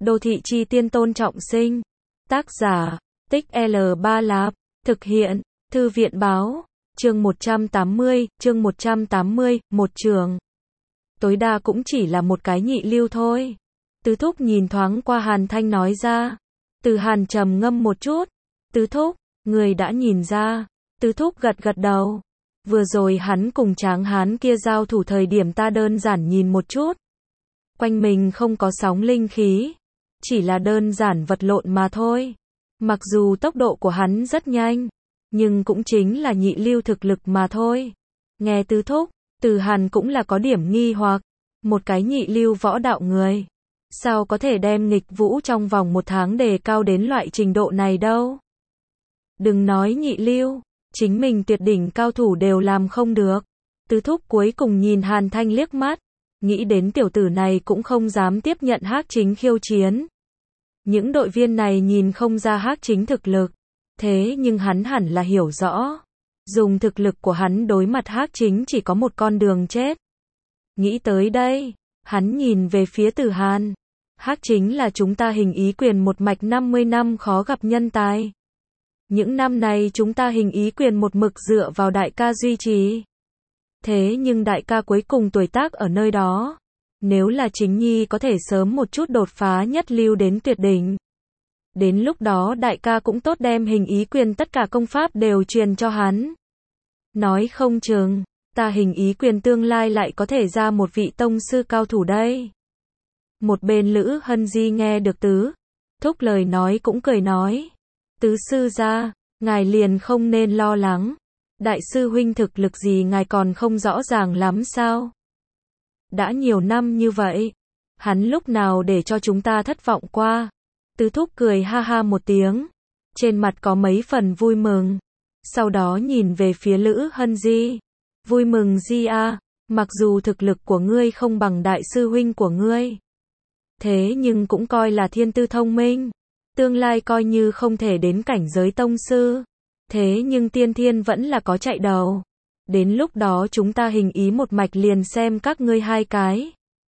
Đô thị chi tiên Tôn Trọng Sinh. Tác giả, Tích L3 Lạp. Thực hiện, Thư viện báo. Chương 180, một trường. Tối đa cũng chỉ là một cái nhị lưu thôi. Tứ thúc nhìn thoáng qua Hàn Thanh nói ra. Từ Hàn trầm ngâm một chút. Tứ thúc, người đã nhìn ra. Tứ thúc gật gật đầu. Vừa rồi hắn cùng Tráng Hán kia giao thủ thời điểm ta đơn giản nhìn một chút. Quanh mình không có sóng linh khí. Chỉ là đơn giản vật lộn mà thôi. Mặc dù tốc độ của hắn rất nhanh, nhưng cũng chính là nhị lưu thực lực mà thôi. Nghe tứ thúc, Từ Hàn cũng là có điểm nghi hoặc. Một cái nhị lưu võ đạo người, sao có thể đem nghịch vũ trong vòng một tháng đề cao đến loại trình độ này đâu. Đừng nói nhị lưu, chính mình tuyệt đỉnh cao thủ đều làm không được. Tứ thúc cuối cùng nhìn Hàn Thanh liếc mắt, nghĩ đến tiểu tử này cũng không dám tiếp nhận Hắc Chính khiêu chiến. Những đội viên này nhìn không ra Hắc Chính thực lực, thế nhưng hắn hẳn là hiểu rõ. Dùng thực lực của hắn đối mặt Hắc Chính chỉ có một con đường chết. Nghĩ tới đây, hắn nhìn về phía Từ Hàn. Hắc Chính là chúng ta Hình Ý Quyền một mạch 50 năm khó gặp nhân tài. Những năm này chúng ta Hình Ý Quyền một mực dựa vào đại ca duy trì. Thế nhưng đại ca cuối cùng tuổi tác ở nơi đó. Nếu là Chính Nhi có thể sớm một chút đột phá nhất lưu đến tuyệt đỉnh. Đến lúc đó đại ca cũng tốt đem Hình Ý Quyền tất cả công pháp đều truyền cho hắn. Nói không chừng, ta Hình Ý Quyền tương lai lại có thể ra một vị tông sư cao thủ đây. Một bên Lữ Hân Di nghe được tứ thúc lời nói cũng cười nói. Tứ sư gia, ngài liền không nên lo lắng. Đại sư huynh thực lực gì ngài còn không rõ ràng lắm sao? Đã nhiều năm như vậy, hắn lúc nào để cho chúng ta thất vọng qua? Tứ thúc cười ha ha một tiếng, trên mặt có mấy phần vui mừng. Sau đó nhìn về phía Lữ Hân Di. Vui mừng gì à, mặc dù thực lực của ngươi không bằng đại sư huynh của ngươi. Thế nhưng cũng coi là thiên tư thông minh. Tương lai coi như không thể đến cảnh giới tông sư. Thế nhưng tiên thiên vẫn là có chạy đầu. Đến lúc đó chúng ta Hình Ý một mạch liền xem các ngươi hai cái.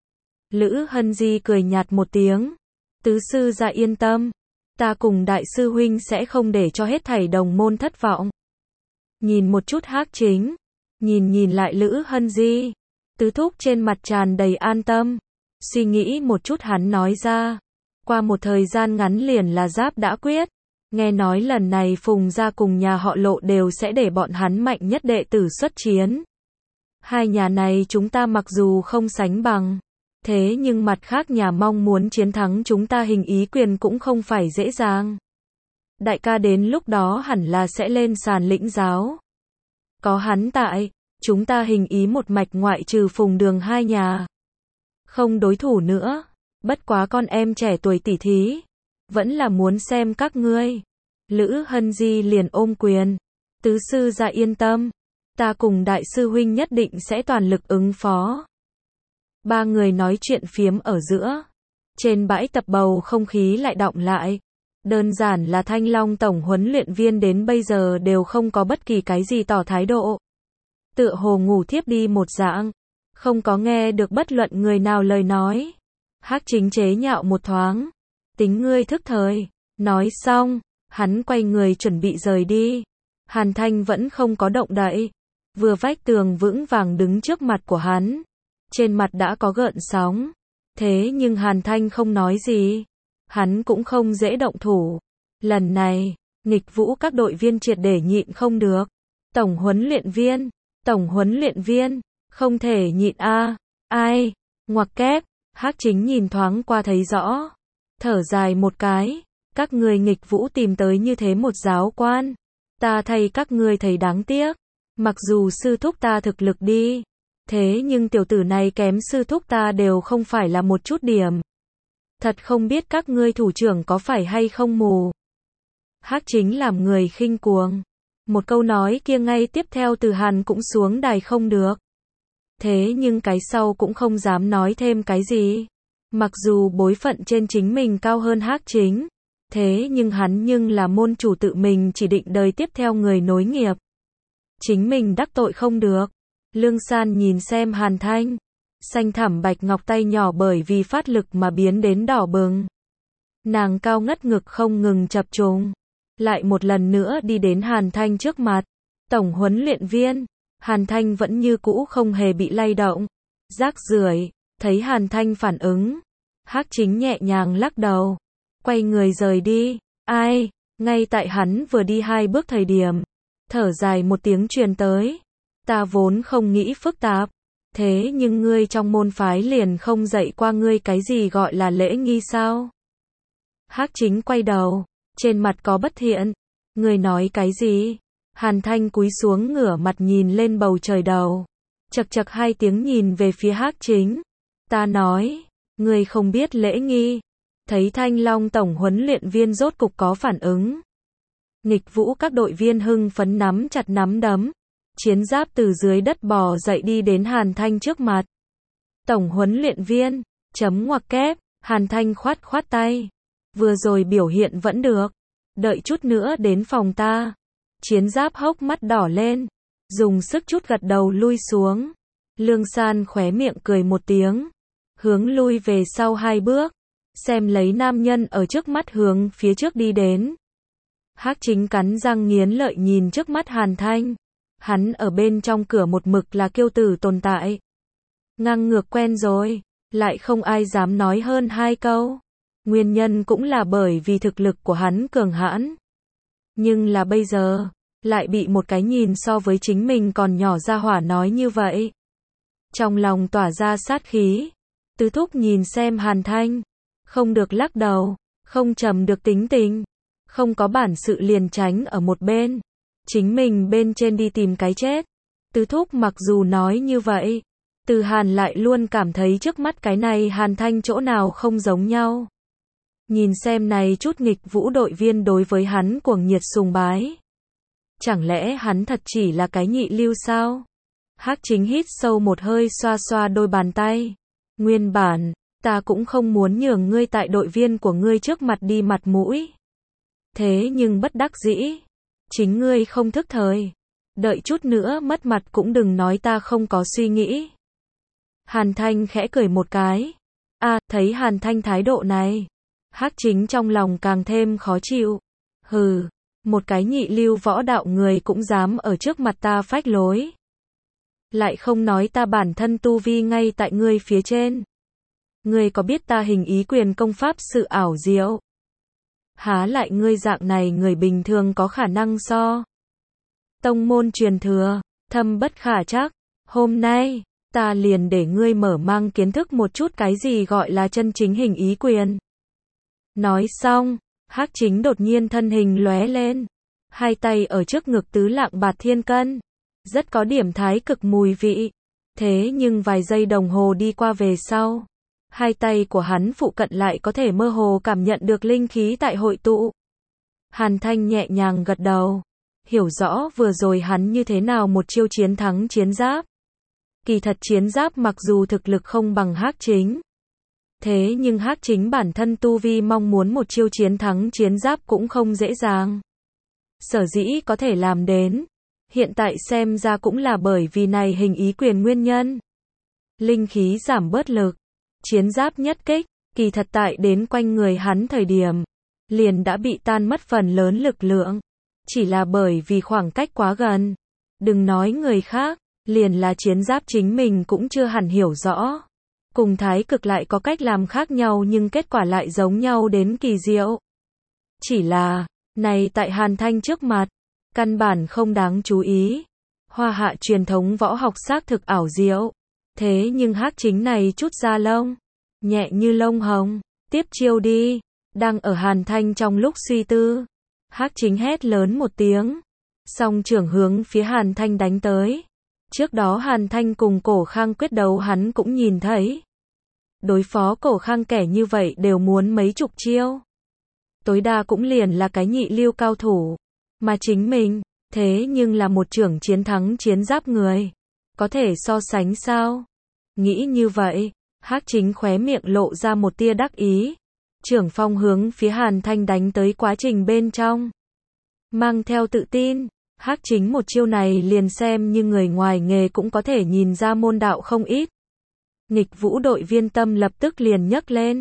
Lữ Hân Di cười nhạt một tiếng. Tứ sư gia yên tâm. Ta cùng đại sư huynh sẽ không để cho hết thảy đồng môn thất vọng. Nhìn một chút Hắc Chính. Nhìn lại Lữ Hân Di. Tứ thúc trên mặt tràn đầy an tâm. Suy nghĩ một chút hắn nói ra. Qua một thời gian ngắn liền là giáp đã quyết. Nghe nói lần này Phùng gia cùng nhà họ Lộ đều sẽ để bọn hắn mạnh nhất đệ tử xuất chiến. Hai nhà này chúng ta mặc dù không sánh bằng. Thế nhưng mặt khác nhà mong muốn chiến thắng chúng ta Hình Ý Quyền cũng không phải dễ dàng. Đại ca đến lúc đó hẳn là sẽ lên sàn lĩnh giáo. Có hắn tại, chúng ta Hình Ý một mạch ngoại trừ Phùng Đường hai nhà. Không đối thủ nữa. Bất quá con em trẻ tuổi tỉ thí. Vẫn là muốn xem các ngươi. Lữ Hân Di liền ôm quyền. Tứ sư gia yên tâm. Ta cùng đại sư huynh nhất định sẽ toàn lực ứng phó. Ba người nói chuyện phiếm ở giữa. Trên bãi tập bầu không khí lại đọng lại. Đơn giản là Thanh Long tổng huấn luyện viên đến bây giờ đều không có bất kỳ cái gì tỏ thái độ. Tựa hồ ngủ thiếp đi một dạng. Không có nghe được bất luận người nào lời nói. Hắc Chính chế nhạo một thoáng. Tính ngươi thức thời. Nói xong, hắn quay người chuẩn bị rời đi. Hàn Thanh vẫn không có động đậy. Vừa vách tường vững vàng đứng trước mặt của hắn. Trên mặt đã có gợn sóng. Thế nhưng Hàn Thanh không nói gì. Hắn cũng không dễ động thủ. Lần này, nghịch vũ các đội viên triệt để nhịn không được. Tổng huấn luyện viên, không thể nhịn a. Ai? Ngoặc kép. Hắc Chính nhìn thoáng qua thấy rõ. Thở dài một cái. Các ngươi nghịch vũ tìm tới như thế một giáo quan. Ta thay các ngươi thấy đáng tiếc. Mặc dù sư thúc ta thực lực đi. Thế nhưng tiểu tử này kém sư thúc ta đều không phải là một chút điểm. Thật không biết các ngươi thủ trưởng có phải hay không mù. Hắc Chính làm người khinh cuồng. Một câu nói kia ngay tiếp theo Từ Hàn cũng xuống đài không được. Thế nhưng cái sau cũng không dám nói thêm cái gì. Mặc dù bối phận trên chính mình cao hơn Hắc Chính. Thế nhưng hắn nhưng là môn chủ tự mình chỉ định đời tiếp theo người nối nghiệp. Chính mình đắc tội không được. Lương San nhìn xem Hàn Thanh. Xanh thẳm bạch ngọc tay nhỏ bởi vì phát lực mà biến đến đỏ bừng. Nàng cao ngất ngực không ngừng chập trùng. Lại một lần nữa đi đến Hàn Thanh trước mặt. Tổng huấn luyện viên. Hàn Thanh vẫn như cũ không hề bị lay động. Rác rưởi. Thấy Hàn Thanh phản ứng. Hắc Chính nhẹ nhàng lắc đầu. Quay người rời đi. Ai? Ngay tại hắn vừa đi 2 bước thời điểm. Thở dài một tiếng truyền tới. Ta vốn không nghĩ phức tạp. Thế nhưng ngươi trong môn phái liền không dạy qua ngươi cái gì gọi là lễ nghi sao? Hắc Chính quay đầu. Trên mặt có bất thiện. Ngươi nói cái gì? Hàn Thanh cúi xuống ngửa mặt nhìn lên bầu trời đầu. Chậc chậc 2 tiếng nhìn về phía Hắc Chính. Ta nói, ngươi không biết lễ nghi. Thấy Thanh Long tổng huấn luyện viên rốt cục có phản ứng. Nghịch Vũ các đội viên hưng phấn nắm chặt nắm đấm. Chiến giáp từ dưới đất bò dậy đi đến Hàn Thanh trước mặt. Tổng huấn luyện viên, chấm ngoặc kép, Hàn Thanh khoát khoát tay. Vừa rồi biểu hiện vẫn được. Đợi chút nữa đến phòng ta. Chiến giáp hốc mắt đỏ lên. Dùng sức chút gật đầu lui xuống. Lương San khóe miệng cười một tiếng. Hướng lui về sau 2 bước. Xem lấy nam nhân ở trước mắt hướng phía trước đi đến. Hắc Chính cắn răng nghiến lợi nhìn trước mắt Hàn Thanh. Hắn ở bên trong cửa một mực là kiêu tử tồn tại. Ngang ngược quen rồi. Lại không ai dám nói hơn 2 câu. Nguyên nhân cũng là bởi vì thực lực của hắn cường hãn. Nhưng là bây giờ, lại bị một cái nhìn so với chính mình còn nhỏ ra hỏa nói như vậy. Trong lòng tỏa ra sát khí. Tứ thúc nhìn xem Hàn Thanh. Không được lắc đầu, không trầm được tính tình. Không có bản sự liền tránh ở một bên. Chính mình bên trên đi tìm cái chết. Tứ thúc mặc dù nói như vậy. Từ Hàn lại luôn cảm thấy trước mắt cái này Hàn Thanh chỗ nào không giống nhau. Nhìn xem này chút nghịch vũ đội viên đối với hắn cuồng nhiệt sùng bái. Chẳng lẽ hắn thật chỉ là cái nhị lưu sao? Hắc Chính hít sâu một hơi xoa xoa đôi bàn tay. Nguyên bản, ta cũng không muốn nhường ngươi tại đội viên của ngươi trước mặt đi mặt mũi. Thế nhưng bất đắc dĩ. Chính ngươi không thức thời. Đợi chút nữa mất mặt cũng đừng nói ta không có suy nghĩ. Hàn Thanh khẽ cười một cái. Thấy Hàn Thanh thái độ này. Hắc Chính trong lòng càng thêm khó chịu. Hừ, một cái nhị lưu võ đạo người cũng dám ở trước mặt ta phách lối. Lại không nói ta bản thân tu vi ngay tại ngươi phía trên. Ngươi có biết ta hình ý quyền công pháp sự ảo diệu? Há lại ngươi dạng này người bình thường có khả năng so. Tông môn truyền thừa, thâm bất khả trắc. Hôm nay, ta liền để ngươi mở mang kiến thức một chút cái gì gọi là chân chính hình ý quyền. Nói xong, Hắc Chính đột nhiên thân hình lóe lên. 2 tay ở trước ngực tứ lạng bạt thiên cân. Rất có điểm thái cực mùi vị. Thế nhưng vài giây đồng hồ đi qua về sau. 2 tay của hắn phụ cận lại có thể mơ hồ cảm nhận được linh khí tại hội tụ. Hàn Thanh nhẹ nhàng gật đầu. Hiểu rõ vừa rồi hắn như thế nào một chiêu chiến thắng chiến giáp. Kỳ thật chiến giáp mặc dù thực lực không bằng Hắc Chính. Thế nhưng Hắc Chính bản thân tu vi mong muốn một chiêu chiến thắng chiến giáp cũng không dễ dàng. Sở dĩ có thể làm đến. Hiện tại xem ra cũng là bởi vì này hình ý quyền nguyên nhân. Linh khí giảm bớt lực. Chiến giáp nhất kích, kỳ thật tại đến quanh người hắn thời điểm. Liền đã bị tan mất phần lớn lực lượng. Chỉ là bởi vì khoảng cách quá gần. Đừng nói người khác, liền là chiến giáp chính mình cũng chưa hẳn hiểu rõ. Cùng thái cực lại có cách làm khác nhau nhưng kết quả lại giống nhau đến kỳ diệu. Chỉ là, này tại Hàn Thanh trước mặt, căn bản không đáng chú ý. Hoa hạ truyền thống võ học xác thực ảo diệu. Thế nhưng Hắc Chính này chút da lông, nhẹ như lông hồng, tiếp chiêu đi. Đang ở Hàn Thanh trong lúc suy tư, Hắc Chính hét lớn một tiếng, song trưởng hướng phía Hàn Thanh đánh tới. Trước đó Hàn Thanh cùng Cổ Khang quyết đấu hắn cũng nhìn thấy. Đối phó Cổ Khang kẻ như vậy đều muốn mấy chục chiêu. Tối đa cũng liền là cái nhị lưu cao thủ. Mà chính mình, thế nhưng là một trưởng chiến thắng chiến giáp người. Có thể so sánh sao? Nghĩ như vậy, Hắc Chính khóe miệng lộ ra một tia đắc ý. Trưởng phong hướng phía Hàn Thanh đánh tới quá trình bên trong. Mang theo tự tin, Hắc Chính một chiêu này liền xem như người ngoài nghề cũng có thể nhìn ra môn đạo không ít. Nghịch vũ đội viên tâm lập tức liền nhấc lên.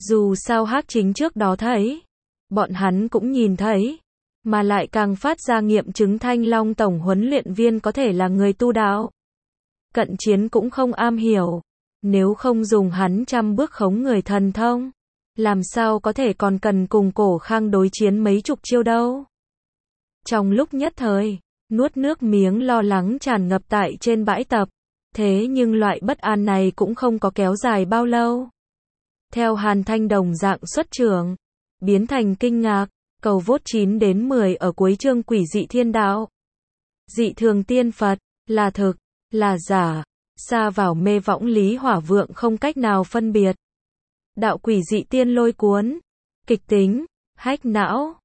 Dù sao Hắc Chính trước đó thấy, bọn hắn cũng nhìn thấy, mà lại càng phát ra nghiệm chứng Thanh Long tổng huấn luyện viên có thể là người tu đạo. Cận chiến cũng không am hiểu, nếu không dùng hắn 100 bước khống người thần thông, làm sao có thể còn cần cùng Cổ Khang đối chiến mấy chục chiêu đâu. Trong lúc nhất thời, nuốt nước miếng lo lắng tràn ngập tại trên bãi tập, thế nhưng loại bất an này cũng không có kéo dài bao lâu. Theo Hàn Thanh đồng dạng xuất trưởng, biến thành kinh ngạc, cầu vote 9 đến 10 ở cuối chương Quỷ dị thiên đạo. Dị thường tiên Phật, là thực, là giả, xa vào mê võng Lý Hỏa Vượng không cách nào phân biệt. Đạo quỷ dị tiên lôi cuốn, kịch tính, hách não.